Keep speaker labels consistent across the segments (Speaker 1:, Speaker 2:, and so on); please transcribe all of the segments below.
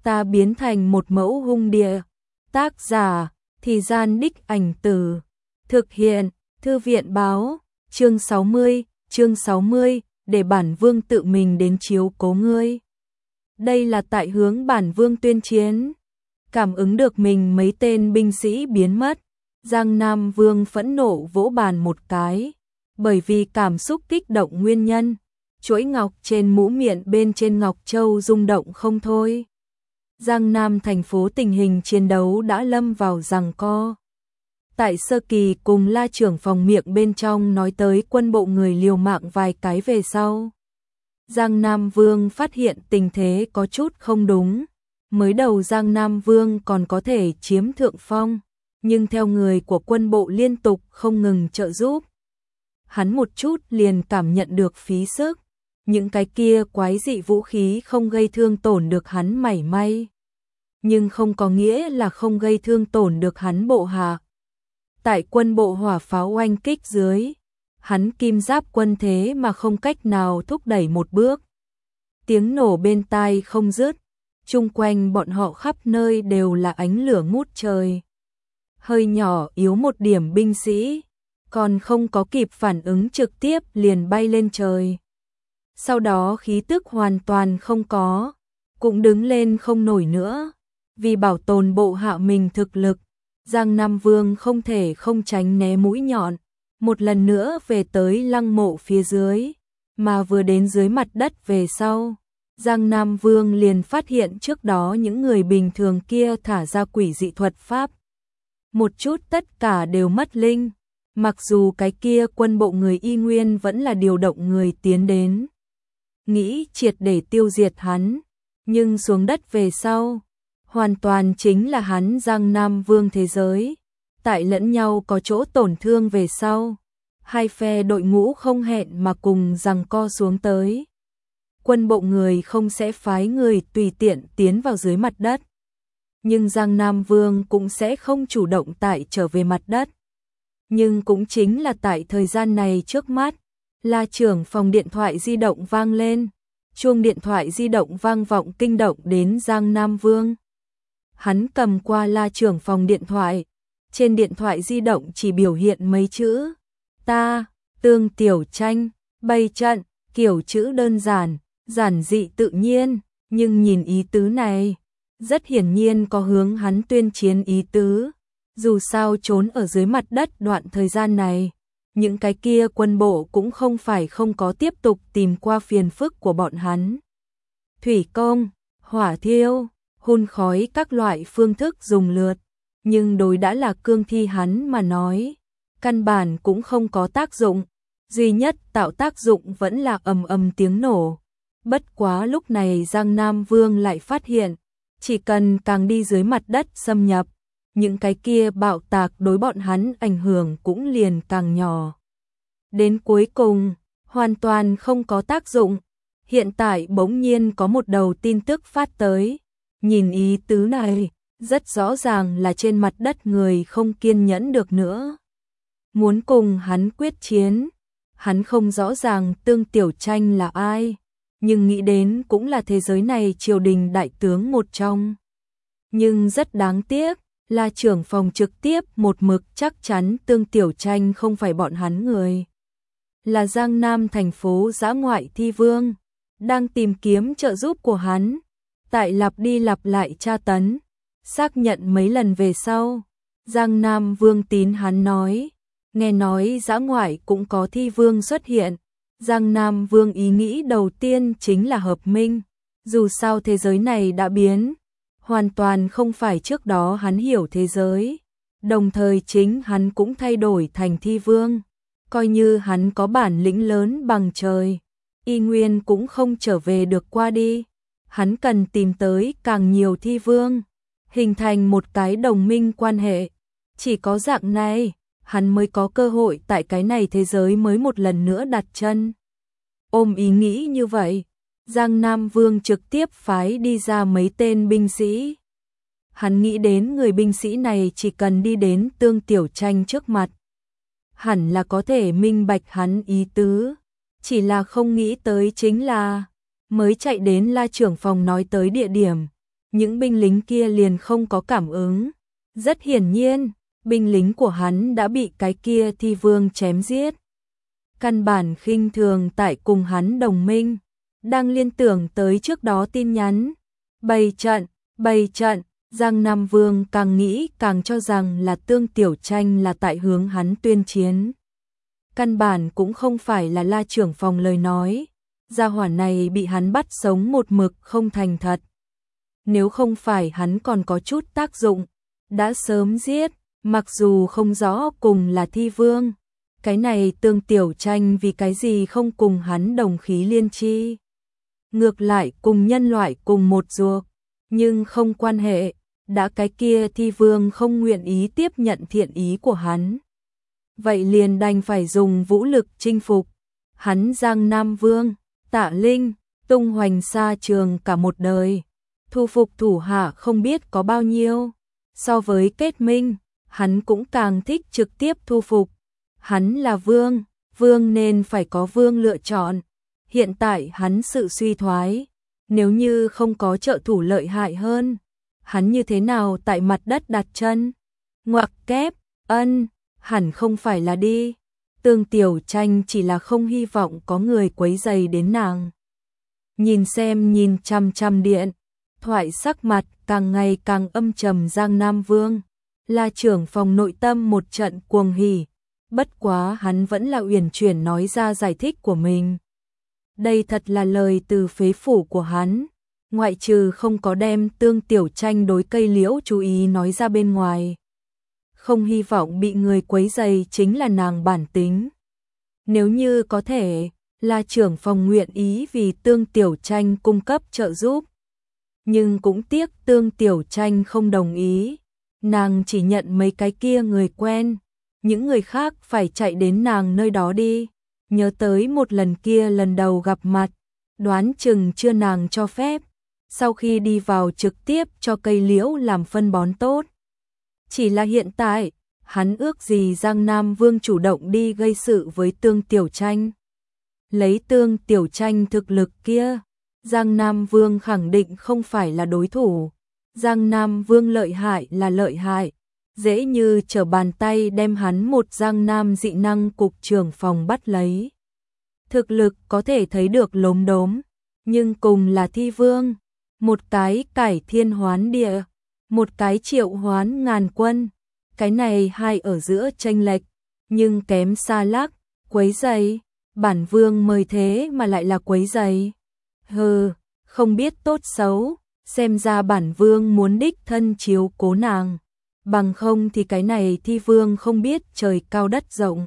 Speaker 1: ta biến thành một mẫu hung địa. Tác giả, Thì Gian Đích Ảnh Từ. Thực hiện, Thư viện báo, chương 60, để bản vương tự mình đến chiếu cố ngươi. Đây là tại hướng bản vương tuyên chiến. Cảm ứng được mình mấy tên binh sĩ biến mất, Giang Nam Vương phẫn nộ vỗ bàn một cái, bởi vì cảm xúc kích động nguyên nhân, chuỗi ngọc trên mũ miệng bên trên ngọc châu rung động không thôi. Giang Nam thành phố tình hình chiến đấu đã lâm vào giằng co. Tại sơ kỳ cùng La trưởng phòng miệng bên trong nói tới quân bộ người liều mạng vài cái về sau, Giang Nam Vương phát hiện tình thế có chút không đúng. Mới đầu Giang Nam Vương còn có thể chiếm thượng phong, nhưng theo người của quân bộ liên tục không ngừng trợ giúp, hắn một chút liền cảm nhận được phí sức. Những cái kia quái dị vũ khí không gây thương tổn được hắn mảy may, nhưng không có nghĩa là không gây thương tổn được hắn bộ hạ. Tại quân bộ hỏa pháo oanh kích dưới, hắn kim giáp quân thế mà không cách nào thúc đẩy một bước. Tiếng nổ bên tai không dứt, chung quanh bọn họ khắp nơi đều là ánh lửa ngút trời. Hơi nhỏ yếu một điểm binh sĩ, còn không có kịp phản ứng trực tiếp liền bay lên trời. Sau đó khí tức hoàn toàn không có, cũng đứng lên không nổi nữa. Vì bảo tồn bộ hạ mình thực lực, Giang Nam Vương không thể không tránh né mũi nhọn, một lần nữa về tới lăng mộ phía dưới, mà vừa đến dưới mặt đất về sau, Giang Nam Vương liền phát hiện trước đó những người bình thường kia thả ra quỷ dị thuật pháp. Một chút tất cả đều mất linh, mặc dù cái kia quân bộ người y nguyên vẫn là điều động người tiến đến, nghĩ triệt để tiêu diệt hắn, nhưng xuống đất về sau, hoàn toàn chính là hắn Giang Nam Vương thế giới. Tại lẫn nhau có chỗ tổn thương về sau, hai phe đội ngũ không hẹn mà cùng giằng co xuống tới. Quân bộ người không sẽ phái người tùy tiện tiến vào dưới mặt đất, nhưng Giang Nam Vương cũng sẽ không chủ động tại trở về mặt đất. Nhưng cũng chính là tại thời gian này trước mắt, La trưởng phòng điện thoại di động vang lên, chuông điện thoại di động vang vọng kinh động đến Giang Nam Vương. Hắn cầm qua La trưởng phòng điện thoại, trên điện thoại di động chỉ biểu hiện mấy chữ: ta, Tương Tiểu Tranh, bày trận, kiểu chữ đơn giản, giản dị tự nhiên, nhưng nhìn ý tứ này, rất hiển nhiên có hướng hắn tuyên chiến ý tứ. Dù sao trốn ở dưới mặt đất đoạn thời gian này, những cái kia quân bộ cũng không phải không có tiếp tục tìm qua phiền phức của bọn hắn. Thủy công, hỏa thiêu, hun khói các loại phương thức dùng lượt, nhưng đối đã là cương thi hắn mà nói, căn bản cũng không có tác dụng, duy nhất tạo tác dụng vẫn là ầm ầm tiếng nổ. Bất quá lúc này Giang Nam Vương lại phát hiện, chỉ cần càng đi dưới mặt đất xâm nhập, những cái kia bạo tạc đối bọn hắn ảnh hưởng cũng liền càng nhỏ. Đến cuối cùng, hoàn toàn không có tác dụng. Hiện tại bỗng nhiên có một đầu tin tức phát tới, nhìn ý tứ này, rất rõ ràng là trên mặt đất người không kiên nhẫn được nữa, muốn cùng hắn quyết chiến. Hắn không rõ ràng Tương Tiểu Tranh là ai, nhưng nghĩ đến cũng là thế giới này triều đình đại tướng một trong. Nhưng rất đáng tiếc, là trưởng phòng trực tiếp một mực chắc chắn Tương Tiểu Tranh không phải bọn hắn người, là Giang Nam thành phố dã ngoại thi vương, đang tìm kiếm trợ giúp của hắn. Tại lặp đi lặp lại tra tấn, xác nhận mấy lần về sau, Giang Nam Vương tín hắn nói, nghe nói dã ngoại cũng có thi vương xuất hiện. Giang Nam Vương ý nghĩ đầu tiên chính là hợp minh, dù sao thế giới này đã biến, hoàn toàn không phải trước đó hắn hiểu thế giới, đồng thời chính hắn cũng thay đổi thành thi vương, coi như hắn có bản lĩnh lớn bằng trời, y nguyên cũng không trở về được qua đi. Hắn cần tìm tới càng nhiều thi vương, hình thành một cái đồng minh quan hệ, chỉ có dạng này, hắn mới có cơ hội tại cái này thế giới mới một lần nữa đặt chân. Ôm ý nghĩ như vậy, Giang Nam Vương trực tiếp phái đi ra mấy tên binh sĩ. Hắn nghĩ đến người binh sĩ này chỉ cần đi đến Tương Tiểu Tranh trước mặt, hẳn là có thể minh bạch hắn ý tứ, chỉ là không nghĩ tới chính là mới chạy đến La trưởng phòng nói tới địa điểm, những binh lính kia liền không có cảm ứng. Rất hiển nhiên, binh lính của hắn đã bị cái kia thi vương chém giết. Căn bản khinh thường tại cùng hắn đồng minh, đang liên tưởng tới trước đó tin nhắn. Bày trận, Giang Nam Vương càng nghĩ càng cho rằng là Tương Tiểu Tranh là tại hướng hắn tuyên chiến. Căn bản cũng không phải là La trưởng phòng lời nói, gia hỏa này bị hắn bắt sống một mực không thành thật. Nếu không phải hắn còn có chút tác dụng, đã sớm giết, mặc dù không rõ cùng là thi vương. Cái này Tương Tiểu Tranh vì cái gì không cùng hắn đồng khí liên chi. Ngược lại cùng nhân loại cùng một ruột, nhưng không quan hệ, đã cái kia thi vương không nguyện ý tiếp nhận thiện ý của hắn. Vậy liền đành phải dùng vũ lực chinh phục. Hắn Giang Nam Vương, Tạ Linh, tung hoành xa trường cả một đời. Thu phục thủ hạ không biết có bao nhiêu. So với kết minh, hắn cũng càng thích trực tiếp thu phục. Hắn là vương, vương nên phải có vương lựa chọn. Hiện tại hắn sự suy thoái, nếu như không có trợ thủ lợi hại hơn, hắn như thế nào tại mặt đất đặt chân? Ngoặc kép, hẳn không phải là đi. Tương Tiểu Tranh chỉ là không hy vọng có người quấy rầy đến nàng. Nhìn chăm chăm điện, thoại sắc mặt càng ngày càng âm trầm Giang Nam Vương. La trưởng phòng nội tâm một trận cuồng hỉ, bất quá hắn vẫn là uyển chuyển nói ra giải thích của mình. Đây thật là lời từ phế phủ của hắn, ngoại trừ không có đem Tương Tiểu Tranh đối cây liễu chú ý nói ra bên ngoài. Không hy vọng bị người quấy rầy chính là nàng bản tính. Nếu như có thể, La trưởng phòng nguyện ý vì Tương Tiểu Tranh cung cấp trợ giúp. Nhưng cũng tiếc Tương Tiểu Tranh không đồng ý. Nàng chỉ nhận mấy cái kia người quen, những người khác phải chạy đến nàng nơi đó đi. Nhớ tới một lần kia lần đầu gặp mặt, đoán chừng chưa nàng cho phép. Sau khi đi vào trực tiếp cho cây liễu làm phân bón tốt. Chỉ là hiện tại, hắn ước gì Giang Nam Vương chủ động đi gây sự với Tương Tiểu Tranh. Lấy Tương Tiểu Tranh thực lực kia, Giang Nam Vương khẳng định không phải là đối thủ. Giang Nam Vương lợi hại là lợi hại, dễ như trở bàn tay đem hắn một Giang Nam dị năng cục trưởng phòng bắt lấy. Thực lực có thể thấy được lốm đốm, nhưng cùng là thi vương, một cái cải thiên hoán địa, một cái triệu hoán ngàn quân. Cái này hai ở giữa chênh lệch, nhưng kém xa lắc, quấy rầy. Bản vương mời thế mà lại là quấy rầy. Hừ, không biết tốt xấu, xem ra bản vương muốn đích thân chiếu cố nàng. Bằng không thì cái này thi vương không biết trời cao đất rộng.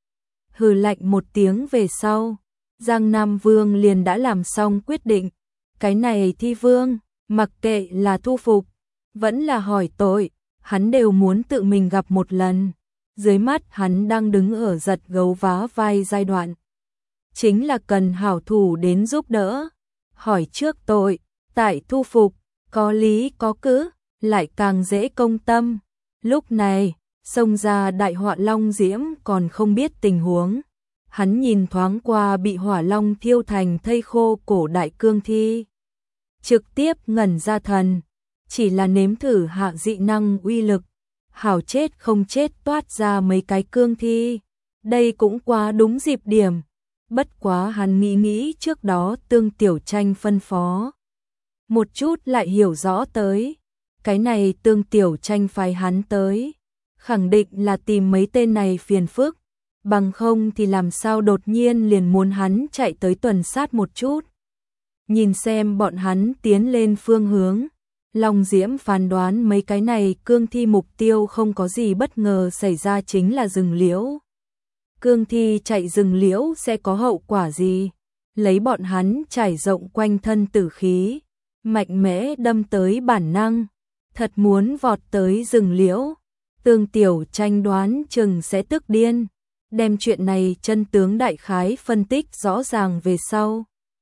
Speaker 1: Hừ lạnh một tiếng về sau, Giang Nam Vương liền đã làm xong quyết định. Cái này thi vương, mặc kệ là thu phục, vẫn là hỏi tội, hắn đều muốn tự mình gặp một lần. Dưới mắt hắn đang đứng ở giật gấu vá vai giai đoạn. Chính là cần hảo thủ đến giúp đỡ. Hỏi trước tội, tại thu phục, có lý có cứ, lại càng dễ công tâm. Lúc này, xông ra đại họa long diễm còn không biết tình huống. Hắn nhìn thoáng qua bị hỏa long thiêu thành thây khô cổ đại cương thi. Trực tiếp ngẩn ra thần, chỉ là nếm thử hạ dị năng uy lực. Hảo chết không chết toát ra mấy cái cương thi. Đây cũng quá đúng dịp điểm. Bất quá hắn nghĩ trước đó Tương Tiểu Tranh phân phó. Một chút lại hiểu rõ tới. Cái này Tương Tiểu Tranh phái hắn tới. Khẳng định là tìm mấy tên này phiền phức. Bằng không thì làm sao đột nhiên liền muốn hắn chạy tới tuần sát một chút. Nhìn xem bọn hắn tiến lên phương hướng. Long Diễm phán đoán mấy cái này cương thi mục tiêu không có gì bất ngờ xảy ra chính là rừng liễu. Cương thi chạy rừng liễu sẽ có hậu quả gì? Lấy bọn hắn trải rộng quanh thân tử khí, mạnh mẽ đâm tới bản năng, thật muốn vọt tới rừng liễu. Tương Tiểu Tranh đoán chừng sẽ tức điên, đem chuyện này chân tướng đại khái phân tích rõ ràng về sau.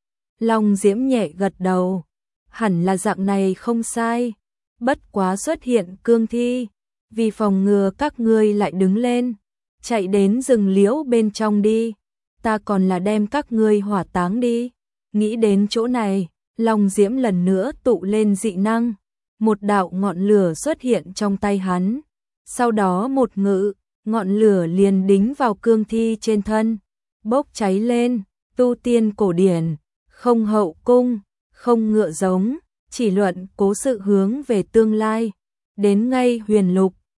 Speaker 1: Long Diễm nhẹ gật đầu, hẳn là dạng này không sai, bất quá xuất hiện cương thi, vì phòng ngừa các ngươi lại đứng lên, chạy đến rừng liễu bên trong đi, ta còn là đem các ngươi hỏa táng đi. Nghĩ đến chỗ này, Long Diễm lần nữa tụ lên dị năng, một đạo ngọn lửa xuất hiện trong tay hắn. Sau đó một ngự, ngọn lửa liền đính vào cương thi trên thân, bốc cháy lên. Tu tiên cổ điển, không hậu cung, không ngựa giống, chỉ luận cố sự hướng về tương lai. Đến ngay huyền lục,